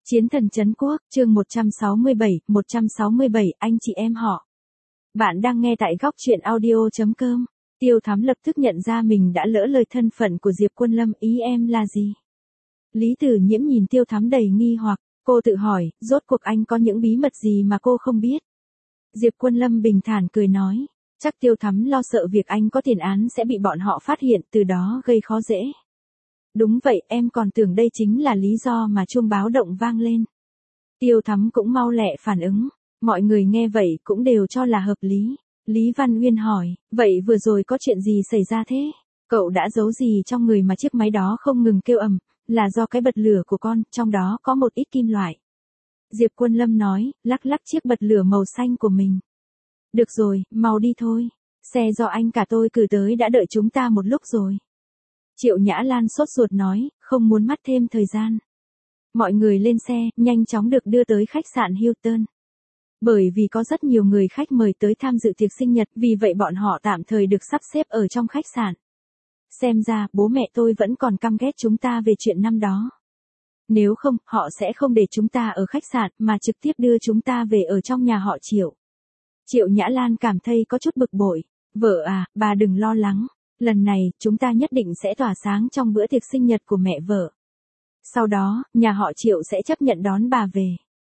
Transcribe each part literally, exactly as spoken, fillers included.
Chiến thần trấn quốc, chương một trăm sáu mươi bảy, một trăm sáu mươi bảy, anh chị em họ. Bạn đang nghe tại góc truyện audio chấm com. Tiêu Thắm lập tức nhận ra mình đã lỡ lời thân phận của Diệp Quân Lâm, ý em là gì? Lý Tử Nhiễm nhìn Tiêu Thắm đầy nghi hoặc, cô tự hỏi, rốt cuộc anh có những bí mật gì mà cô không biết? Diệp Quân Lâm bình thản cười nói, chắc Tiêu Thắm lo sợ việc anh có tiền án sẽ bị bọn họ phát hiện, từ đó gây khó dễ. Đúng vậy, em còn tưởng đây chính là lý do mà chuông báo động vang lên. Tiêu Thắm cũng mau lẹ phản ứng, mọi người nghe vậy cũng đều cho là hợp lý. Lý Văn Uyên hỏi, vậy vừa rồi có chuyện gì xảy ra thế? Cậu đã giấu gì trong người mà chiếc máy đó không ngừng kêu ầm, là do cái bật lửa của con, trong đó có một ít kim loại. Diệp Quân Lâm nói, lắc lắc chiếc bật lửa màu xanh của mình. Được rồi, mau đi thôi. Xe do anh cả tôi cử tới đã đợi chúng ta một lúc rồi. Triệu Nhã Lan sốt ruột nói, không muốn mất thêm thời gian. Mọi người lên xe, nhanh chóng được đưa tới khách sạn Hilton. Bởi vì có rất nhiều người khách mời tới tham dự tiệc sinh nhật, vì vậy bọn họ tạm thời được sắp xếp ở trong khách sạn. Xem ra, bố mẹ tôi vẫn còn căm ghét chúng ta về chuyện năm đó. Nếu không, họ sẽ không để chúng ta ở khách sạn, mà trực tiếp đưa chúng ta về ở trong nhà họ Triệu. Triệu Nhã Lan cảm thấy có chút bực bội. Vợ à, bà đừng lo lắng. Lần này, chúng ta nhất định sẽ tỏa sáng trong bữa tiệc sinh nhật của mẹ vợ. Sau đó, nhà họ Triệu sẽ chấp nhận đón bà về.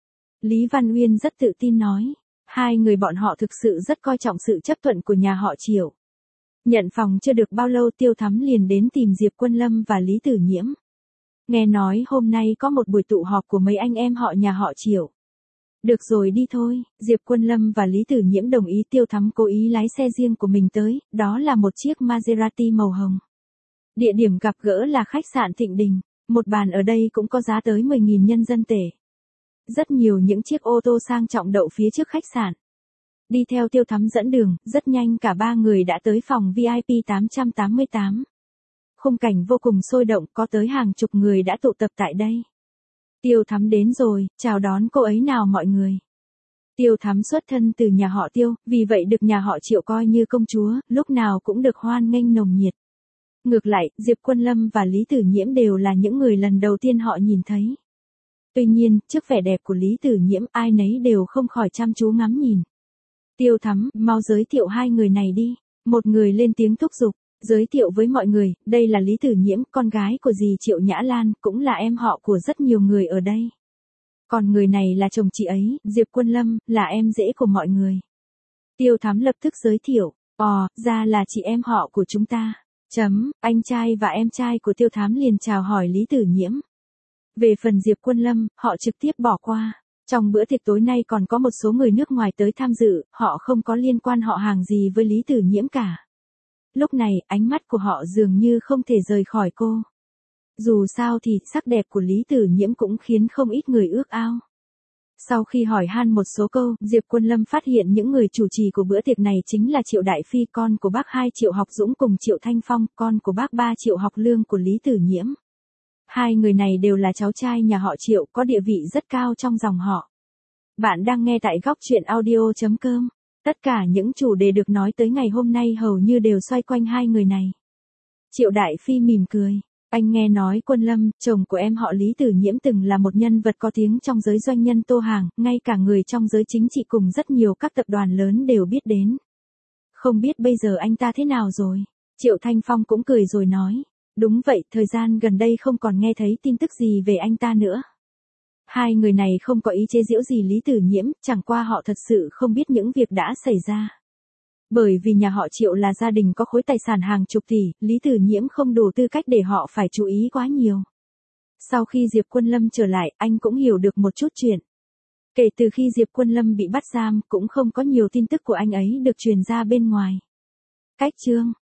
Lý Văn Uyên rất tự tin nói. Hai người bọn họ thực sự rất coi trọng sự chấp thuận của nhà họ Triệu. Nhận phòng chưa được bao lâu, Tiêu Thắm liền đến tìm Diệp Quân Lâm và Lý Tử Nhiễm. Nghe nói hôm nay có một buổi tụ họp của mấy anh em họ nhà họ Triệu. Được rồi đi thôi, Diệp Quân Lâm và Lý Tử Nhiễm đồng ý. Tiêu Thắm cố ý lái xe riêng của mình tới, đó là một chiếc Maserati màu hồng. Địa điểm gặp gỡ là khách sạn Thịnh Đình, một bàn ở đây cũng có giá tới mười nghìn nhân dân tệ. Rất nhiều những chiếc ô tô sang trọng đậu phía trước khách sạn. Đi theo Tiêu Thắm dẫn đường, rất nhanh cả ba người đã tới phòng vi ai pi tám trăm tám mươi tám. Khung cảnh vô cùng sôi động, có tới hàng chục người đã tụ tập tại đây. Tiêu Thắm đến rồi, chào đón cô ấy nào mọi người. Tiêu Thắm xuất thân từ nhà họ Tiêu, vì vậy được nhà họ Triệu coi như công chúa, lúc nào cũng được hoan nghênh nồng nhiệt. Ngược lại, Diệp Quân Lâm và Lý Tử Nhiễm đều là những người lần đầu tiên họ nhìn thấy. Tuy nhiên, trước vẻ đẹp của Lý Tử Nhiễm, ai nấy đều không khỏi chăm chú ngắm nhìn. Tiêu Thắm, mau giới thiệu hai người này đi. Một người lên tiếng thúc giục. Giới thiệu với mọi người, đây là Lý Tử Nhiễm, con gái của dì Triệu Nhã Lan, cũng là em họ của rất nhiều người ở đây. Còn người này là chồng chị ấy, Diệp Quân Lâm, là em rể của mọi người. Tiêu Thắm lập tức giới thiệu, ồ, ra là chị em họ của chúng ta. Chấm, anh trai và em trai của Tiêu Thắm liền chào hỏi Lý Tử Nhiễm. Về phần Diệp Quân Lâm, họ trực tiếp bỏ qua. Trong bữa tiệc tối nay còn có một số người nước ngoài tới tham dự, họ không có liên quan họ hàng gì với Lý Tử Nhiễm cả. Lúc này, ánh mắt của họ dường như không thể rời khỏi cô. Dù sao thì, sắc đẹp của Lý Tử Nhiễm cũng khiến không ít người ước ao. Sau khi hỏi han một số câu, Diệp Quân Lâm phát hiện những người chủ trì của bữa tiệc này chính là Triệu Đại Phi, con của bác hai Triệu Học Dũng, cùng Triệu Thanh Phong, con của bác ba Triệu Học Lương của Lý Tử Nhiễm. Hai người này đều là cháu trai nhà họ Triệu, có địa vị rất cao trong dòng họ. Bạn đang nghe tại góc truyện audio chấm com. Tất cả những chủ đề được nói tới ngày hôm nay hầu như đều xoay quanh hai người này. Triệu Đại Phi mỉm cười. Anh nghe nói Quân Lâm, chồng của em họ Lý Tử Nhiễm từng là một nhân vật có tiếng trong giới doanh nhân tô hàng, ngay cả người trong giới chính trị cùng rất nhiều các tập đoàn lớn đều biết đến. Không biết bây giờ anh ta thế nào rồi? Triệu Thanh Phong cũng cười rồi nói. Đúng vậy, thời gian gần đây không còn nghe thấy tin tức gì về anh ta nữa. Hai người này không có ý chế giễu gì Lý Tử Nhiễm, chẳng qua họ thật sự không biết những việc đã xảy ra. Bởi vì nhà họ Triệu là gia đình có khối tài sản hàng chục tỷ, Lý Tử Nhiễm không đủ tư cách để họ phải chú ý quá nhiều. Sau khi Diệp Quân Lâm trở lại, anh cũng hiểu được một chút chuyện. Kể từ khi Diệp Quân Lâm bị bắt giam, cũng không có nhiều tin tức của anh ấy được truyền ra bên ngoài. Cách chương